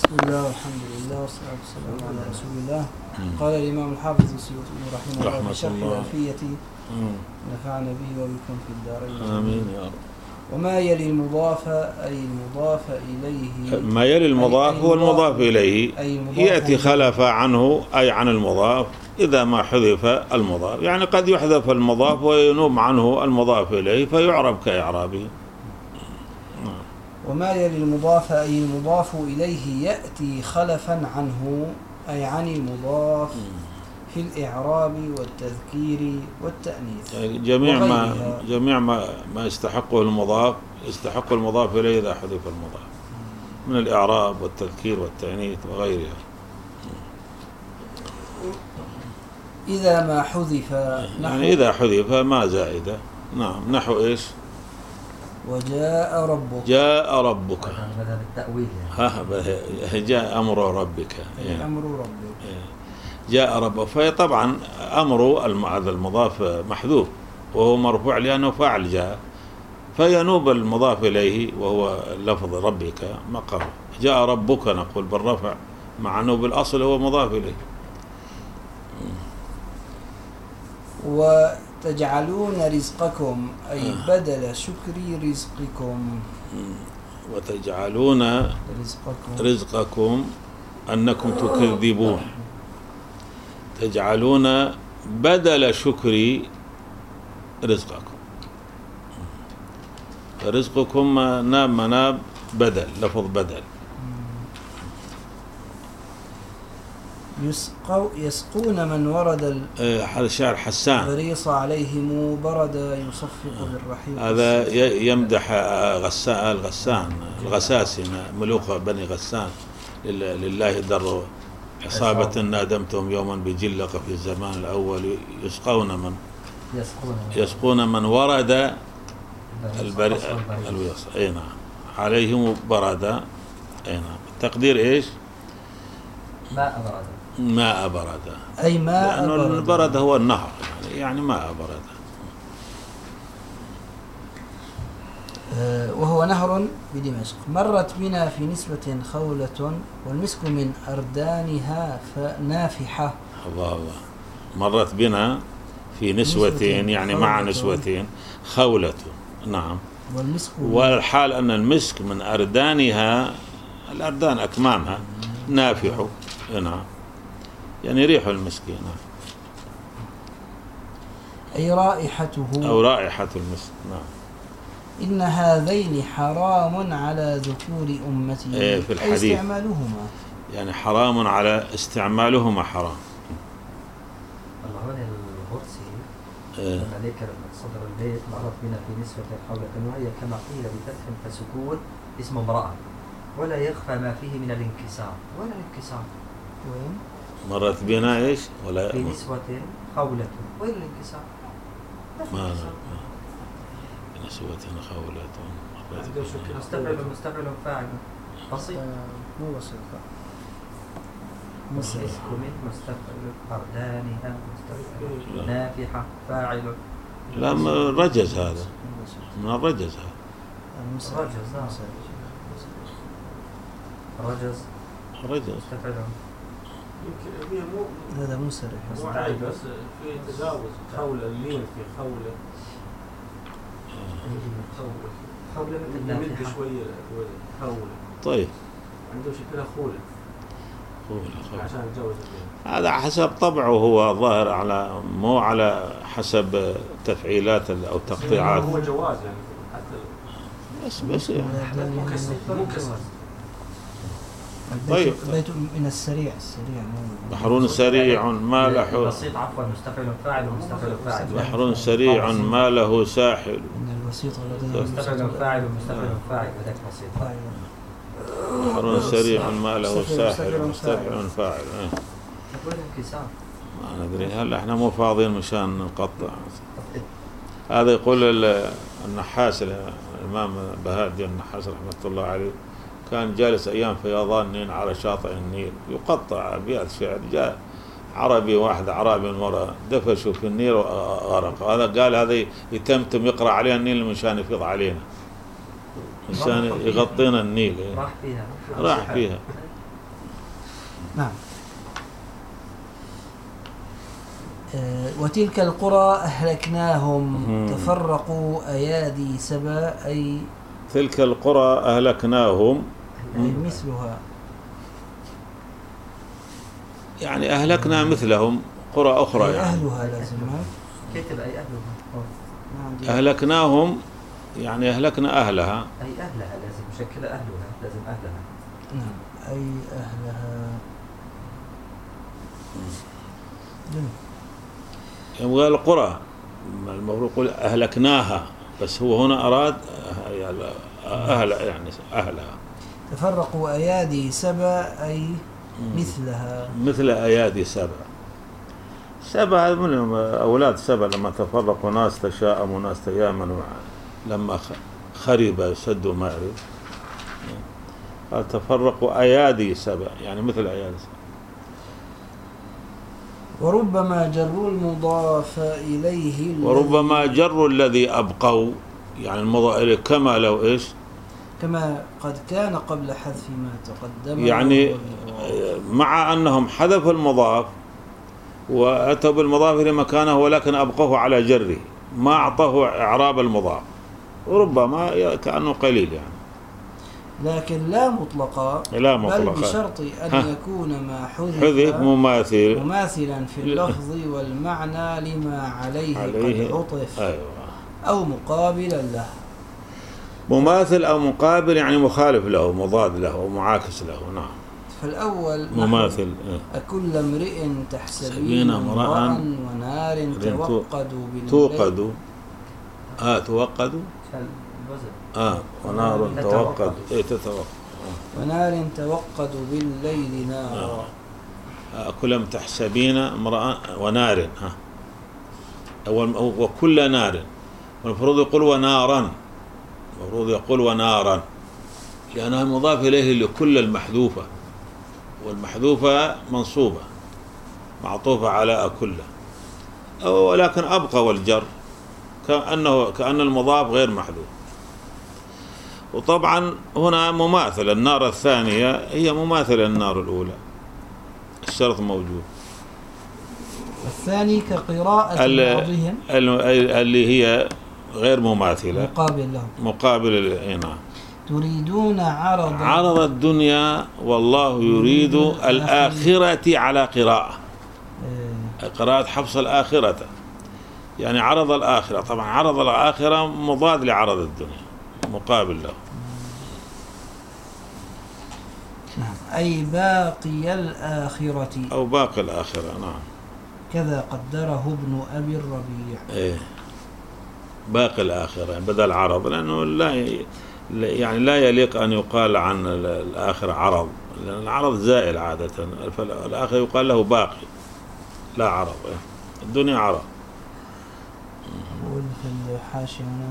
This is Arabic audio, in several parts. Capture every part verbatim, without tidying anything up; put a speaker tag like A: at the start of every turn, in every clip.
A: بسم الله والحمد لله والصلاة والسلام على رسول الله. قال الإمام الحافظ السيوطي رحمه الله في شرح الألفية نفعنا به وبكم في الدارين
B: آمين يا رب.
A: وما يلي المضاف أي المضاف إليه،
B: ما يلي المضاف هو المضاف إليه يأتي خلف عنه أي عن المضاف إذا ما حذف المضاف، يعني قد يحذف المضاف وينوب عنه المضاف إليه فيعرب كإعرابه.
A: وما يلي المضاف أي المضاف إليه يأتي خلفا عنه أي عن المضاف في الإعراب والتذكير والتأنيث.
B: يعني جميع ما جميع ما ما يستحقه المضاف يستحق المضاف إليه إذا حذف المضاف من الإعراب والتذكير والتأنيث وغيرها.
A: إذا ما حذف
B: يعني إذا حذف ما زائدة. نعم. نحو إيش؟
A: وجاء ربك.
B: جاء ربك
C: هذا بالتأويل
B: يعني. جاء أمر ربك
A: يعني. أمر ربك
B: جاء ربك. فطبعا أمر هذا المضاف محذوف وهو مرفوع لأنه فاعل جاء، فينوب المضاف إليه وهو لفظ ربك مقام. جاء ربك نقول بالرفع مع أنه بالأصل هو مضاف إليه.
A: وتجعلون رزقكم أي بدل شكر رزقكم.
B: وتجعلون
A: رزقكم,
B: رزقكم أنكم تكذبون. تجعلون بدل شكر رزقكم. رزقكم ناب مناب بدل لفظ بدل.
A: يسقو يسقون من ورد
B: هذا شعر حسان.
A: غريص عليهم برد يصفق بالرحيق.
B: هذا يمدح غسان الغسان الغساسي ملوك بني غسان. لله در عصابة نادمتهم يوما بجلق في الزمان الأول يسقون من يسقون من ورد البر الويص. أي نعم. عليهم برد. أي نعم. التقدير إيش؟
C: ماء برد.
B: ماء برد
A: أي ماء
B: لأنه
A: برد.
B: البرد هو النهر يعني, يعني ماء برد.
A: أه وهو نهر بدمشق. مرت بنا في نسبة خولة والمسك من أردانها فنافحة.
B: الله الله. مرت بنا في نسوتين يعني مع نسوتين خولة. نعم.
A: والمسك
B: والحال أن المسك من أردانها الأردان أكمامها نافح. نعم. يعني ريح المسك. نعم.
A: أي رائحته
B: أو رائحة المسك. نعم.
A: إن هذين حرام على ذكور أمتي.
B: إيه في الحديث.
A: أي استعمالهما
B: يعني حرام على استعمالهما حرام.
C: الله الغرسي
B: إيه.
C: لما ذكر صدر البيت مرت بنا في نسبة حولة وهي كما قيل بفتح فسكون اسم امرأة ولا يخفى ما فيه من الانكسار ولا الانكسار.
A: وين؟
B: مرت بنا إيش؟ ولا
C: في نسوة خولة وين الانكسار؟
B: ما نسوة خولة.
C: مستقبل مستقبل فاعل بسيط.
A: مو بسيط.
C: مسك من مستقبل أردانها مستقبل نافحة فاعل.
B: لا رجز هذا من الرجز هذا.
C: رجز. رجز.
B: رجز.
C: مستقبل.
A: هذا مو صريح.
D: بس في تجاوز خولة اللين في خولة.
C: خولة
D: مد شوية خولة.
B: طيب.
D: عنده شكلها خولة.
B: خولة.
D: عشان يتجاوز.
B: هذا حسب طبعه هو ظاهر على مو على حسب تفعيلات أو تقطيعات.
D: هو جواز يعني حتى.
B: بس بس يعني.
D: مكسر.
B: طيب.
A: بيت من السريع السريع
B: بحر سريع ما له.
C: بسيط عفوا مستقبل فاعل ومستقبل فاعل.
B: بحر سريع ما له ساحل.
A: من البسيط
C: مستقبل فاعل ومستقبل فاعل هذاك بسيط.
B: بحر سريع ما له ساحل ومستقبل فاعل.
C: تقول انكسار.
B: ما ندري هل احنا مو فاضيين مشان نقطع. هذا يقول النحاس الإمام بهاء الدين النحاس رحمة الله عليه كان جالس أيام فيضان النيل على شاطئ النيل يقطع أبيات شعر. جاء عربي واحد عربي من وراء دفشوا في النيل وغرق. هذا قال هذا يتمتم يقرأ علينا النيل مشان يفيض علينا مشان يغطينا النيل.
C: راح فيها.
B: راح فيها.
A: نعم. آه، وتلك القرى أهلكناهم
B: مم.
A: تفرقوا أيادي سبا أي
B: تلك القرى أهلكناهم
A: أي مثلها.
B: يعني أهلكنا مثلهم قرى أخرى
A: أي
B: يعني.
A: أهلها لازم.
C: كتب أي أهلها.
A: نعم دي.
B: أهلكناهم يعني أهلكنا أهلها.
C: أي أهلها لازم مشكلة أهلها لازم أهلها.
A: نعم أي أهلها. جميل.
B: يبغى القرى المفروض يقول أهلكناها، بس هو هنا أراد أهل يعني أهلها.
A: تفرقوا أيادي سبا أي مثلها.
B: مثل أيادي سبع. سبع هذا من أولاد سبع لما تفرقوا ناس تشاءموا وناس تيامنوا لما خرب سد مأرب، قال تفرقوا أيادي سبع يعني مثل أيادي سبع.
A: وربما جروا المضاف إليه
B: وربما جروا الذي أبقوا يعني المضاف إليه كما لو إيش
A: كما قد كان قبل حذف ما تقدم
B: يعني مع أنهم حذفوا المضاف وأتوا بالمضاف إلى مكانه ولكن أبقوه على جره ما أعطوه إعراب المضاف، وربما كأنه قليل يعني
A: لكن لا مطلقا
B: لا
A: بل
B: مطلقا
A: بشرط أن
B: ها.
A: يكون ما حذف
B: حذف مماثل
A: مماثلا في اللفظ والمعنى لما عليه,
B: عليه.
A: قد عطف
B: أيوة.
A: أو مقابلا له.
B: مماثل أو مقابل يعني مخالف له مضاد له ومعاكس له. نعم.
A: فالأول
B: مماثل
A: أكل امرئ تحسبين
B: سبين
A: امرأ
B: امرأ
A: ونار توقدوا بالليل
B: توقد آه توقد
C: الوزن.
B: آه ونار توقد إيه تتوقد
A: ونار توقد بالليل نارا.
B: أكلم تحسبين امرأ ونار ها أول وكل نار، والمفروض يقول ونارا، المفروض يقول ونارا لأنها مضاف إليه لكل المحذوفة، والمحذوفة منصوبة معطوفة على أكل، ولكن أبقى والجر كأنه كأن المضاف غير محذوف. وطبعا هنا مماثل النار الثانية هي مماثلة للنار الأولى، الشرط موجود.
A: الثاني كقراءة بعضهم
B: اللي هي غير مماثلة
A: مقابل له
B: مقابل هنا
A: تريدون عرض
B: عرض الدنيا والله يريد الآخرة على قراءة
A: إيه.
B: قراءة حفص الآخرة يعني عرض الآخرة، طبعا عرض الآخرة مضاد لعرض الدنيا مقابل له.
A: نعم. أي باقي الآخرة
B: أو باقي الآخرة. نعم.
A: كذا قدره ابن أبي الربيع.
B: إيه باقي الآخرة يعني بدل عرض، لأنه لا يعني لا يليق أن يقال عن الآخرة عرض، لأن العرض زائل عادة، فالآخر يقال له باقي لا عرض. الدنيا عرض.
A: أقول في الحاشية هنا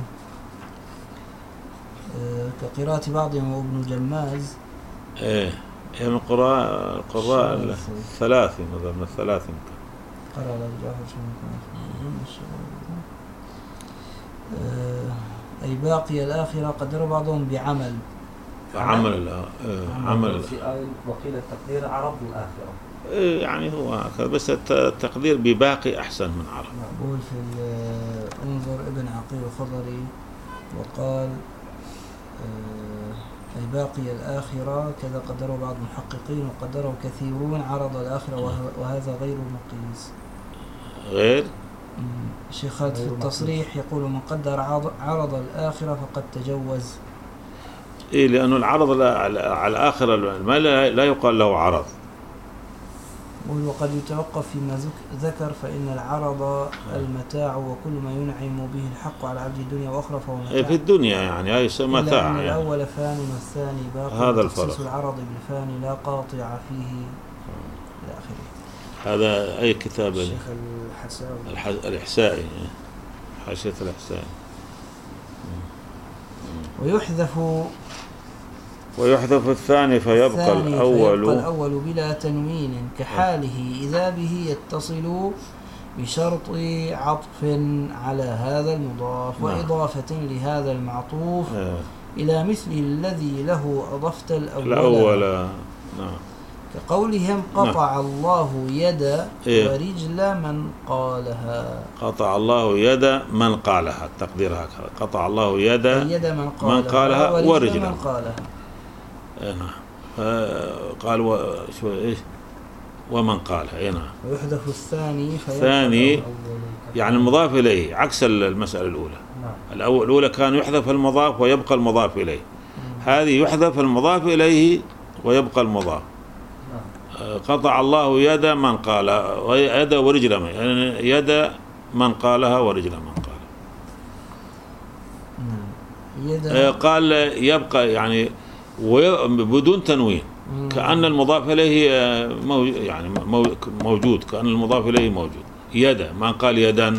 A: آه كقراءة بعضهم وابن جماز.
B: إيه هي من قراء القراء الثلاث مثلا من الثلاث يمكن
A: قرأ الجاهل آه أي باقي الآخرة قدر بعضهم بعمل
B: عمل عمل
C: في آية وقيل التقدير عرض الآخرة.
B: يعني هو هكذا، بس التقدير بباقي أحسن من عرض.
A: بقول في انظر ابن عقيل الخضري وقال أي باقي الآخرة كذا قدروا بعض المحققين وقدروا كثيرون عرض الآخرة وهذا غير مقيس.
B: غير
A: الشيخ خالد في التصريح يقول من قدر عرض الآخرة فقد تجوز.
B: إيه لأنه العرض على الآخرة ما لا يقال له عرض،
A: وقد يتوقف فيما ذكر فإن العرض المتاع وكل ما ينعم به الحق على عبد الدنيا وأخرى فهو متاع.
B: في الدنيا يعني هاي متاع يعني.
A: الأول فان والثاني باقي.
B: هذا الفرق.
A: العرض بالفاني لا قاطع فيه إلى آخره.
B: هذا أي كتاب؟
A: الشيخ الحساوي
B: الح... الإحسائي حاشية الإحسائي.
A: ويحذف
B: ويحذف الثاني فيبقى
A: الثاني
B: الأول
A: فيبقى الأول بلا تنوين كحاله إذا به يتصل بشرط عطف على هذا المضاف
B: نعم.
A: وإضافة لهذا المعطوف
B: آه.
A: إلى مثل الذي له أضفت الأول,
B: الأول. نعم.
A: كقولهم قطع الله يد
B: إيه.
A: ورجل من قالها.
B: قطع الله يد من قالها، التقدير هكذا، قطع الله يد
A: يد من قالها,
B: من قالها
A: ورجل,
B: ورجل
A: من قالها.
B: إيه نعم. قال و... شو إيش ومن قالها. إيه نعم.
A: ويحذف الثاني
B: الثاني يعني المضاف إليه، عكس المسألة الأولى.
C: نعم.
B: الأولى كان يحذف المضاف ويبقى المضاف إليه، هذه يحذف المضاف إليه ويبقى المضاف. قطع الله يد من قال، يد ورجل من، يعني يد من قالها ورجل من قالها.
A: يد
B: قال يبقى يعني بدون تنوين، كأن المضاف إليه يعني موجود، كأن المضاف إليه موجود. يد من قال يدا،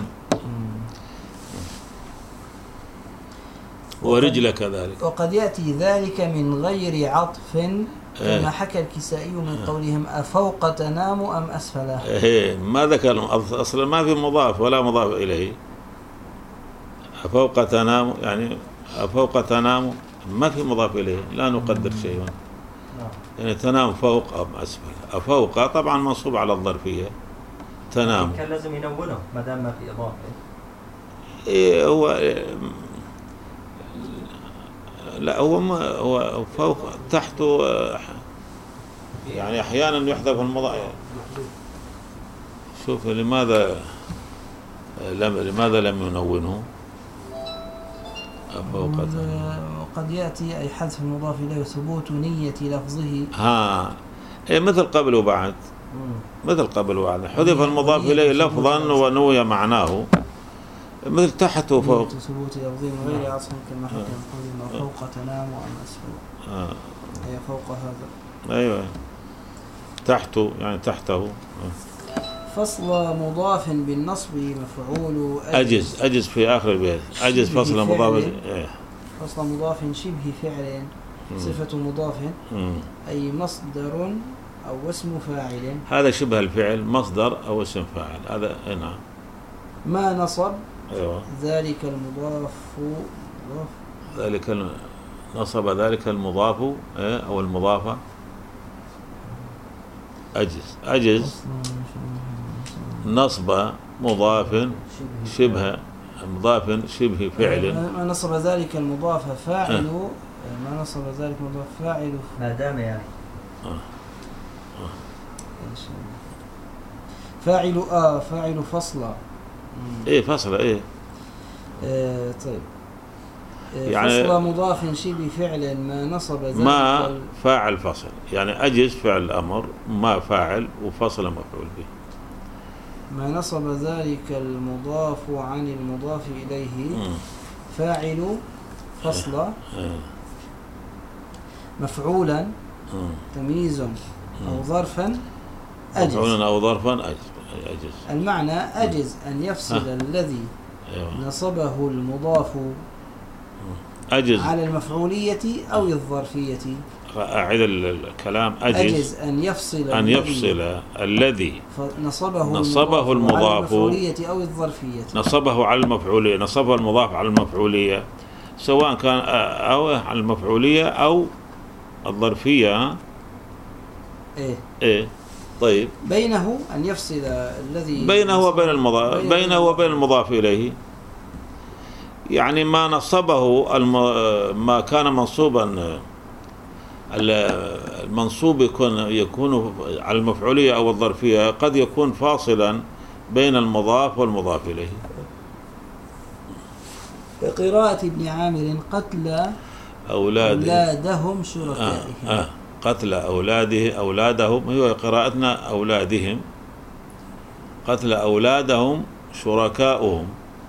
B: ورجل كذلك.
A: وقد يأتي ذلك من غير عطف كما حكى الكسائي من قولهم أفوق تنام أم أسفله.
B: إيه ما ذكر أصلا، ما في مضاف ولا مضاف إليه. أفوق تنام يعني أفوق تنام ما في مضاف إليه، لا نقدر شيئا. يعني تنام فوق أم أسفل. أفوق طبعا منصوب على الظرفية، تنام
C: كان لازم ينونه ما دام ما في إضافة.
B: إيه هو لا هو ما هو فوق تحته، يعني أحيانا يحذف المضاف. شوف لماذا لم لماذا لم ينونه فوق.
A: وقد يأتي أي حذف المضاف إليه وثبوت نية لفظه.
B: ها إيه مثل قبل وبعد، مثل قبل وبعد حذف المضاف إليه لفظا ونوي معناه، مثل تحت وفوق.
A: ثبوت لفظه من غير عطف كما حكى القول فوق تنام وأم أسفل.
B: آه.
A: أي فوق هذا.
B: أيوة تحته يعني تحته.
A: فصل مضاف بالنصب مفعول
B: أجز. أجز في آخر البيت. أجز فصل مضاف. إيه.
A: فصل مضاف شبه فعل صفة مضاف أي مصدر أو اسم فاعل.
B: هذا شبه الفعل مصدر أو اسم فاعل، هذا نعم.
A: ما نصب.
B: أيوة.
A: ذلك المضاف مضاف.
B: ذلك نصب ذلك المضاف إيه أو المضافة. أجز. أجز نصب مضاف شبه مضاف شبه فعل.
A: ما نصب ذلك المضاف فاعل. ما نصب ذلك المضاف فاعل
C: ما دام يعني
B: آه. آه.
A: فاعل آه فاعل فصل.
B: إيه فصل إيه.
A: آه طيب آه
B: يعني
A: فصل مضاف شبه فعل ما نصب ذلك
B: ما فاعل فصل، يعني أجز فعل الأمر، ما فاعل وفصل مفعول به.
A: ما نصب ذلك المضاف عن المضاف إليه فاعل فصل مفعولا تمييز أو ظرفا أجز.
B: مفعولا أو ظرفا أجز.
A: المعنى أجز أن يفصل أه. الذي أيوة. نصبه المضاف
B: أجز
A: على المفعولية أو الظرفية.
B: أعيد الكلام. أجز,
A: أجز أن يفصل
B: أن يفصل الذي
A: نصبه,
B: نصبه المضاف
A: على المفعولية أو الظرفية.
B: نصبه على المفعولية، نصبه المضاف على المفعولية سواء كان أو على المفعولية أو الظرفية.
A: إيه
B: إيه طيب.
A: بينه أن يفصل الذي
B: بينه وبين المضاف بينه, بينه وبين المضاف إليه، يعني ما نصبه الم... ما كان منصوبا المنصوب يكون يكون على المفعولية أو الظرفية قد يكون فاصلا بين المضاف والمضاف إليه.
A: قراءة ابن عامر قتل
B: أولاده
A: أولادهم شركائهم.
B: آه. آه. قتل أولاده أولادهم، هي قراءتنا أولادهم. قتل أولادهم شركاؤهم.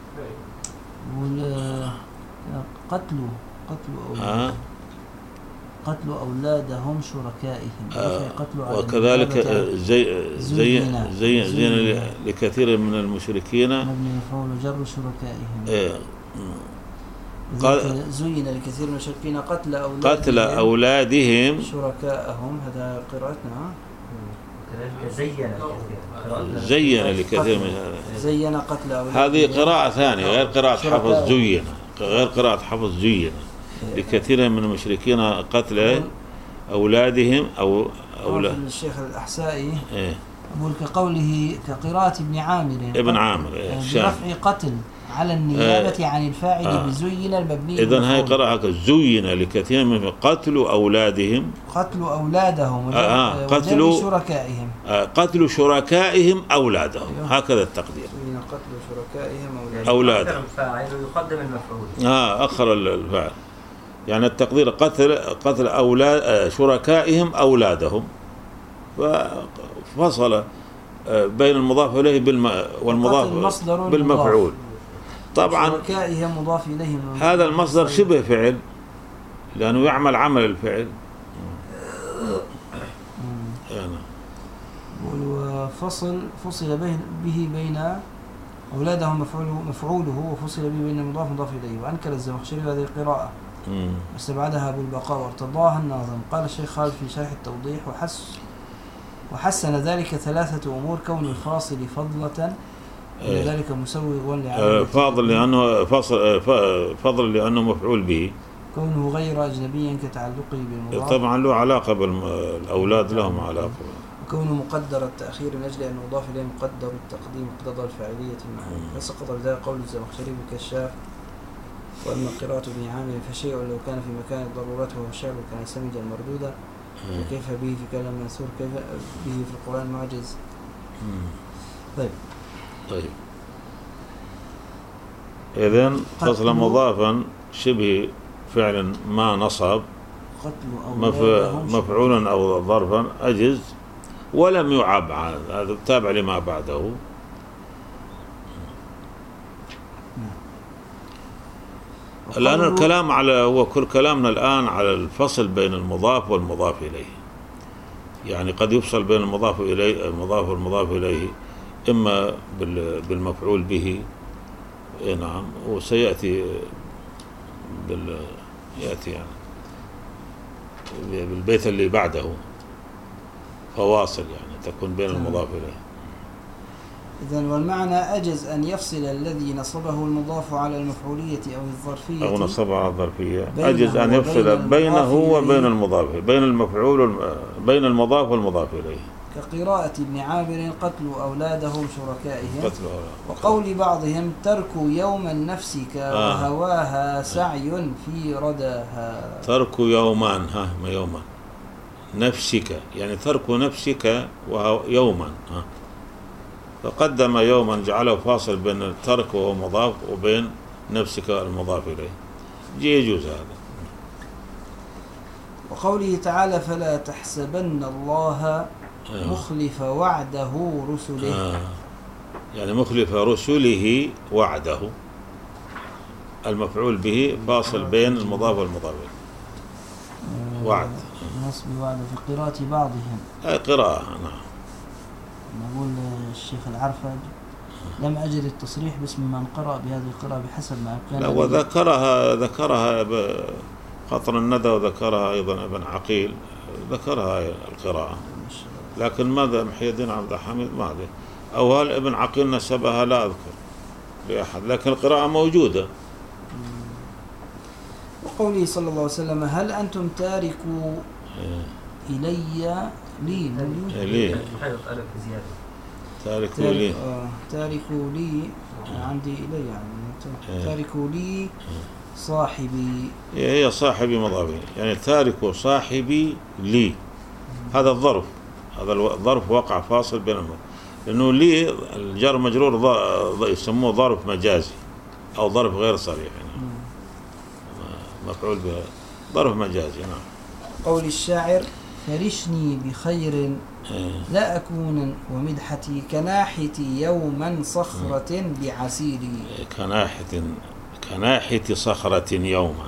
A: ولا قتل قتل أولادهم. آه. قتل أولادهم شركائهم.
B: آه. وكذلك زي زي زي زين لكثير من المشركين
A: مبني مفعول جر شركائهم.
B: إيه.
A: قال زين لكثير من المشركين قتل أولادهم
B: قتل أولادهم
A: شركائهم. هذا قراءتنا.
C: وكذلك زين لكثير
B: زين لكثير من
A: زين قتل أولادهم.
B: هذه قراءة ثانية غير قراءة حفظ زين، غير قراءة حفظ زين لكثير من المشركين قتل أولادهم أو أولاد
A: الشيخ الأحسائي
B: إيه
A: يقول كقوله كقراءة ابن عامر
B: ابن عامر إيه
A: برفع قتل على النيابة آه عن الفاعل آه بزين المبني.
B: إذن هاي قراءة زين لكثير من قتل أولادهم
A: قتل أولادهم
B: آه آه قتل
A: شركائهم
B: آه قتل شركائهم أولادهم
A: أيوه.
B: هكذا التقدير
A: قتل شركائهم أولادهم,
B: أولادهم.
C: الفاعل ويقدم المفعول
B: آه أخر الفاعل يعني التقدير قتل قتل أولاد شركائهم أولادهم ففصل بين المضاف إليه بالم والمضاف بالمفعول. طبعا
A: شركائهم مضاف إليه
B: هذا المصدر شبه فعل لأنه يعمل عمل الفعل
A: يعني. وفصل فصل به بين أولادهم مفعوله, مفعوله وفصل به بين المضاف مضاف إليه. وأنكر الزمخشري هذه القراءة واستبعدها أبو البقاء وارتضاها الناظم. قال الشيخ خالد في شرح التوضيح وحس وحسن ذلك ثلاثة أمور: كون الفاصل فضلة ولذلك مسوغ لعمل
B: فاضل لأنه فاصل فضل لأنه مفعول به،
A: كونه غير أجنبيا كتعلقه بالمضاف
B: طبعا له علاقة بالأولاد لهم علاقة،
A: وكونه مقدر التأخير من أجل أن مضاف إليه مقدر التقديم مقتضى الفاعلية المعنى. فسقط بذلك قول الزمخشري بالكشاف: وأما قراءة ابن عامر فشيء لو كان في مكان الضرورات وهو الشعر كان سمجا مردودا، وكيف به في كلام منثور كيف به في القرآن معجز. طيب
B: طيب إذن فصل مضافا شبه فعل ما نصب مفعولا أو ظرفا أجز ولم يعب عن هذا تابع لما بعده. الآن الكلام على هو كل كلامنا الآن على الفصل بين المضاف والمضاف إليه، يعني قد يفصل بين المضاف إليه المضاف والمضاف إليه إما بالمفعول به، نعم، وسيأتي بال يأتي يعني بالبيت اللي بعده فواصل يعني تكون بين المضاف إليه.
A: إذن والمعنى أجز أن يفصل الذي نصبه المضاف على المفعولية أو الظرفية
B: أو نصبه على الظرفية، أجز أن يفصل بينه وبين المضاف بين المفعول بين المضاف والمضاف إليه،
A: كقراءة ابن عامر: قتل أولادهم شركائهم.
B: قتل أولاد.
A: وقول بعضهم: ترك يوما نفسك آه. وهواها سعي في رداها.
B: ترك يوما ها ما يوما نفسك يعني ترك نفسك ويوما ها، فقدم يوما جعله فاصل بين الترك وهو مضاف وبين نفسك المضاف إليه، يجوز هذا.
A: وقوله تعالى: فلا تحسبن الله مخلف وعده رسله.
B: آه. يعني مخلف رسله وعده، المفعول به فاصل بين المضاف والمضاف إليه. وعد
A: نصب وعد في قراءة بعضهم.
B: أي قراءة. نعم.
A: نقول الشيخ العرفج: لم أجد التصريح باسم من قرأ بهذه القراءة بحسب ما كان.
B: لا وذكرها ذكرها بقطر الندى وذكرها أيضا ابن عقيل ذكرها القراءة، لكن ماذا محي الدين عبد الحميد ما أدري، أو هل ابن عقيل نسبها لا أذكر لأحد، لكن القراءة موجودة.
A: وقوله صلى الله عليه وسلم: هل أنتم تاركوا إلي لي
B: لي تاركوا لي
A: تاركوا لي عندي إلي يعني تاركوا لي صاحبي،
B: هي صاحبي مضافي يعني تاركوا صاحبي لي، هذا الظرف، هذا الظرف وقع فاصل بين المضاف، لأنه لي الجار مجرور يسموه ظرف مجازي أو ظرف غير صريح يعني. مفعول به ظرف مجازي. نعم.
A: قول الشاعر: فرشني بخير لا أكون ومدحتي كناحتي يوما صخرة بعسيري.
B: كناحة كناحة صخرة يوما،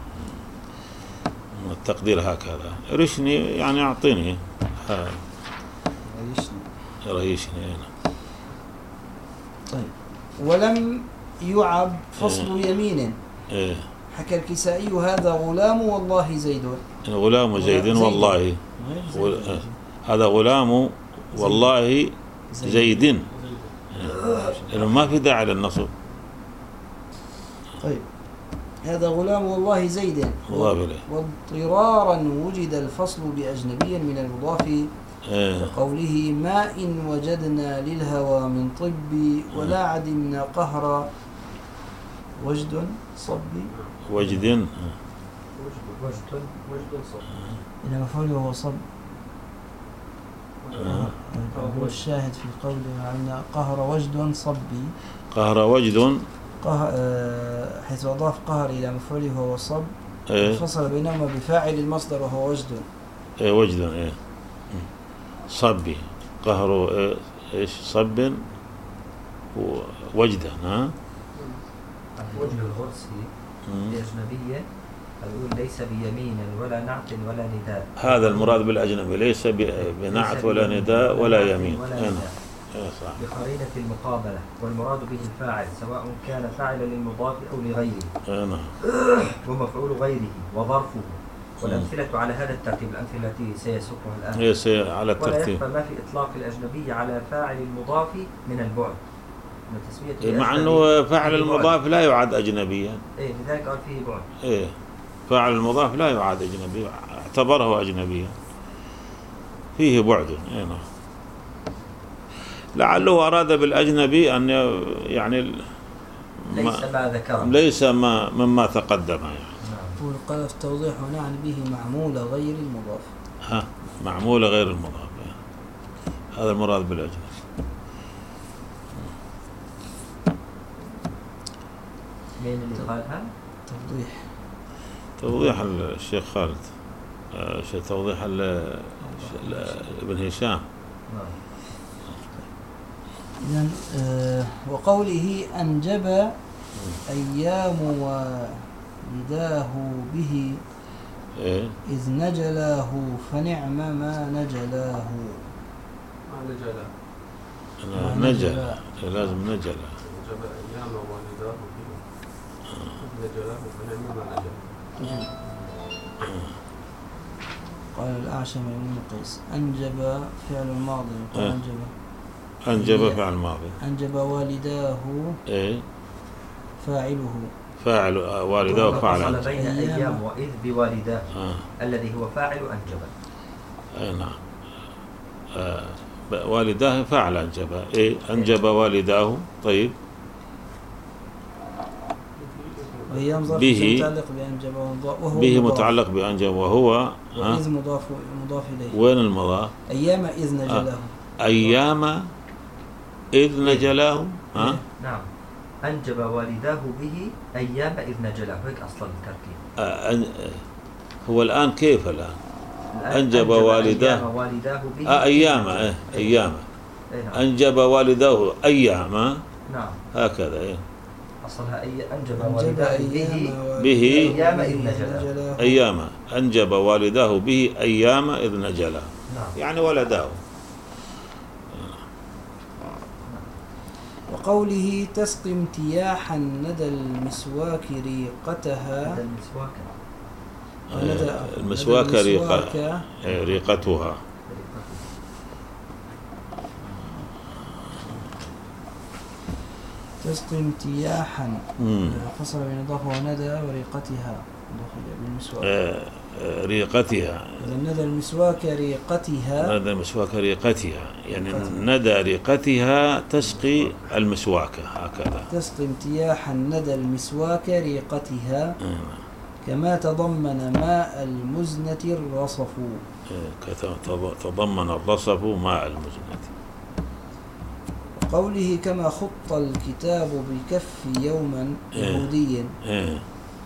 B: التقدير هكذا. رشني يعني أعطيني،
A: ريشني
B: ريشني هنا.
A: طيب. ولم يعب فصل
B: إيه.
A: يمين.
B: إيه.
A: حكى الكسائي: هذا غلام والله زيد.
B: غلام زيد والله غل... هذا غلام والله زيد، لأنه ما في داعي للنصب.
A: طيب. هذا غلام والله زيد
B: مضاف إليه.
A: واضطرارا وجد الفصل بأجنبي من المضاف
B: إيه.
A: قوله ما إن وجدنا للهوى من طب ولا عدمنا قهر وجد صبي
B: وجد
C: وجد وجد صب.
A: إذا مفعوله هو صب.
B: آه.
A: هو الشاهد في قوله عنا قهر وجد صبي.
B: قهر وجد
A: قهر آه حيث أضاف قهر إلى مفعوله وهو صب.
B: إيه.
A: فصل بينهما بفاعل المصدر وهو وجد.
B: إيه وجد إيه صبي قهر إيه إيش صب ووجدا ها.
C: وجه الغرسي بأجنبية يقول ليس بيمين ولا نعت ولا نداء.
B: هذا المراد بالأجنبي ليس بنعت ولا نداء ولا يمين.
C: ولا
B: أنا.
C: نداء.
B: إيه صح.
C: بقرينة المقابلة والمراد به الفاعل سواء كان فاعلا للمضاف أو لغيره.
B: أنا.
C: ومفعول غيره وظرفه. والأمثلة على هذا الترتيب الأمثلة التي سيسوقها الآن.
B: إيه سي على
C: ولا
B: الترتيب.
C: يخفى ما في إطلاق الأجنبي على فاعل المضاف من البعد. من تسمية
B: إيه مع
C: الأجنبي
B: أنه فاعل
C: فيه
B: المضاف
C: بعد.
B: لا يعد أجنبيا.
C: إيه لذلك قال فيه بعد.
B: إيه فاعل المضاف لا يعد أجنبي اعتبره أجنبيا فيه بعد. إيه نعم. لعله أراد بالأجنبي أن يعني
C: ليس ما ذكره.
B: ليس ما مما تقدم يعني.
A: يقول قال في التوضيح ونعني به معمول غير المضاف.
B: ها معمولة غير المضاف يعني. هذا المراد بالأجنبي.
C: مين اللي قالها؟
A: توضيح
B: توضيح الشيخ خالد آه توضيح ال ابن هشام.
A: إذن آه وقوله أنجب أيام ونداه به
B: إيه؟
A: إذ نجلاه فنعم ما نجلاه.
D: ما نجلا
B: أنا
A: ما
B: نجل
A: نجل.
B: إيه لازم نجل.
D: نجب أيام والداه به نجلاه فنعم ما نجل.
A: قال الأعشم بن قيس أنجب فعل الماضي. قال
B: إيه.
A: أنجب
B: أنجب فعل ماضي.
A: أنجب والداه
B: إيه
A: فاعله.
B: فاعل آه والده فعل
C: فصل
B: أنجب.
C: بين
A: أيام.
C: أيام وإذ بوالداه
B: آه.
C: الذي هو فاعل أنجب.
B: إيه نعم. آه. والداه فعل أنجب. إيه أنجب والداه. طيب
A: وأيام ظرف
B: به
A: متعلق بأنجب وهو
B: به
A: مضاف.
B: متعلق بأنجب وهو ها
A: وإذ مضاف مضاف إليه.
B: وين المضاف؟
A: أيام إذ نجلاه.
B: أيام إذ نجلاه. ها
C: نعم أنجب والداه به أيام إذ نجلاه. هيك أصلا التركيب.
B: آه. أن... هو الآن كيف الآن؟
C: الآن
B: أنجب والداه
C: أيام والداه به
B: آه أيام إيه أيام
C: إيه نعم.
B: أنجب والداه أيام.
C: نعم
B: هكذا إيه
C: أصلها أي أنجب
A: أنجب
C: والداه به
A: أيام
B: به
C: أيام إذ نجلاه.
B: أيام أنجب والداه به أيام إذ نجلا
C: نعم.
B: يعني ولداه.
A: وقوله تسقي امتياحا ندى المسواك ريقتها.
C: هذا المسواك.
A: وندى
B: المسواك
A: ندى
B: ريقة
A: المسواك
B: إيه، ريقتها.
A: تسقي امتياحا
B: مم.
A: فصل بين إضافة وندى وريقتها دخل بالمسواك.
B: آه، آه، ريقتها.
A: إذا ندى المسواك ريقتها.
B: ندى المسواك ريقتها يعني
A: ريقتها.
B: ندى ريقتها تسقي المسواك هكذا.
A: تسقي امتياحا ندى المسواك ريقتها
B: آه.
A: كما تضمن ماء المزنة الرصف.
B: آه، تضمن الرصف ماء المزنة.
A: قوله كما خط الكتاب بالكف يوما
B: إيه.
A: يهوديا
B: إيه.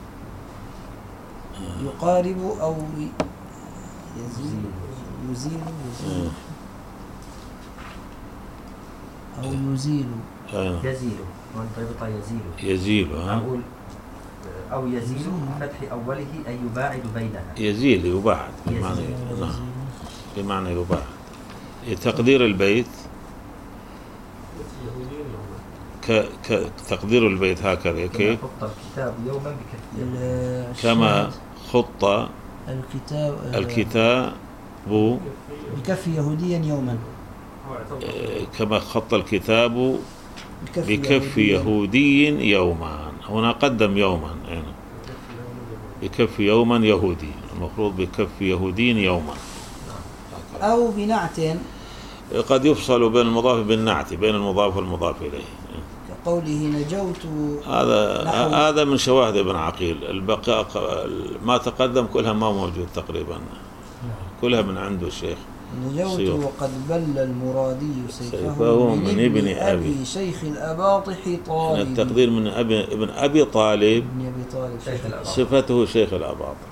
A: يقارب أو يزيل يزيل يزيل
B: إيه.
A: أو يزيل.
B: آه.
C: يزيل وانطبط يزيل.
B: يزيل ها
C: أقول أو يزيل بفتح أوله أي يباعد بينها.
B: يزيل يباعد بمعنى
C: يزيل.
B: نعم بمعنى يباعد. تقدير البيت ك... كتقدير البيت هكذا كيف؟
C: كما خط الكتاب يوما بكف يوم.
A: ال-
B: كما
A: الشاهد
B: خط
A: الكتاب
B: الكتاب
A: بكف يهوديا يوما.
B: كما خط الكتاب
A: بكف,
B: بكف يهودي يوما. هنا قدم يوما. بكف يوما يهودي، المفروض بكف يهودي يوما.
A: أو بنعت
B: قد يفصل بين المضاف بالنعت، بين المضاف والمضاف إليه.
A: كقوله نجوت.
B: هذا
A: نحو
B: هذا من شواهد ابن عقيل. البقاء ما تقدم كلها ما موجود تقريبا، كلها من عنده الشيخ.
A: نجوت
B: سيوف.
A: وقد بل المرادي سيفه
B: سيفه
A: من
B: من ابن أبي.
A: أبي شيخ الأباطح
B: يعني
A: طالب.
B: التقدير من أبي ابن أبي طالب،
A: ابن أبي طالب
C: شيخ الأباطح.
B: صفته شيخ الأباطح.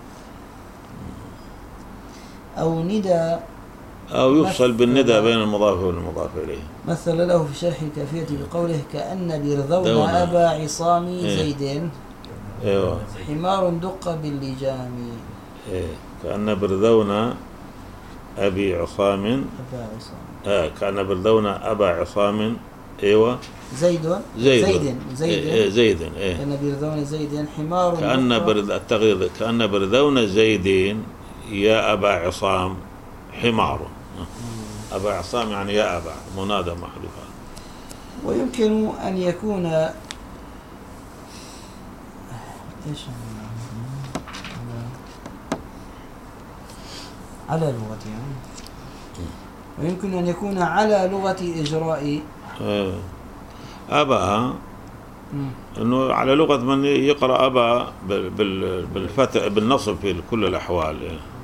A: أو ندى
B: أو يفصل
A: مثل-
B: بالندى بين المضاف والمضاف إليه.
A: مثل له في شرح الكافية بقوله كأن برذون
B: دون.
A: أبا عصام
B: إيه.
A: زيد
B: أيوه.
A: حمار دق باللجام.
B: إيه. كأن برذون أبي عصام.
A: أبا عصام
B: آه. كأن برذون أبا عصام. أيوه.
A: زيد
B: زيد
A: زيد زيد
B: إيه. زيد. إيه.
A: كأن برذون زيد حمار
B: كأن
A: دق-
B: برد التغيير كأن برذون زيدين يا أبا عصام حمار. أبا عصام يعني يا أبا، منادى محذوف.
A: ويمكن أن يكون إيش على لغة يعني. ويمكن أن يكون على لغة إجراء.
B: آه. أبا
A: مم.
B: إنه على لغة من يقرأ أبا بال- بال- بالفتح بالنصب في كل الأحوال.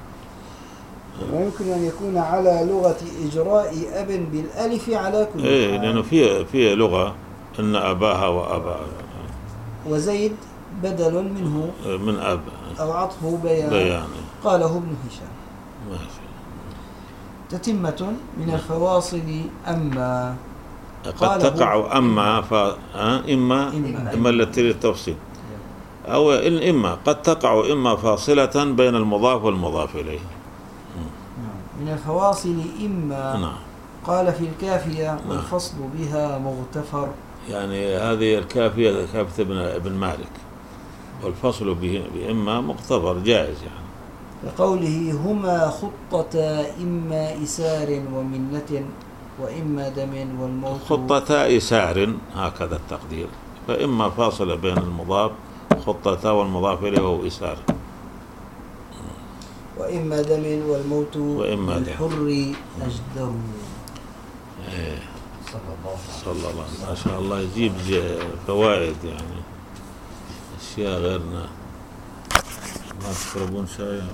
A: ويمكن أن يكون على لغة إجراء أب بالألف على كل
B: إيه
A: حال.
B: لأنه في في لغة إن أباها وأبا
A: وزيد بدل منه
B: من أب
A: أو عطفه بيان.
B: بيان.
A: قاله ابن هشام.
B: ماشي.
A: تتمة من الفواصل أما.
B: قد
A: قاله-
B: تقع أما ف آه، إما
A: إما.
B: إما التي للتفصيل، أو إن إما قد تقع إما فاصلة بين المضاف والمضاف إليه.
A: من الفواصل إما.
B: نعم.
A: قال في الكافية والفصل بها مغتفر.
B: يعني هذه الكافية كافية ابن ابن مالك، والفصل به بإما مغتفر جائز يعني.
A: لقوله هما خطتا إما إسار ومنة وإما دم والموت.
B: خطتا إسار هكذا التقدير، فإما فاصلة بين المضاف خطتا والمضاف إليه وهو إسار.
A: وإما دم والموت
B: وإما دم.
A: الحر أجدر.
B: إيه.
C: صلى الله عليه وسلم.
B: صلى الله عليه وسلم. ما شاء الله يجيب ج- فوائد يعني، أشياء غيرنا. ما تشربون شاي؟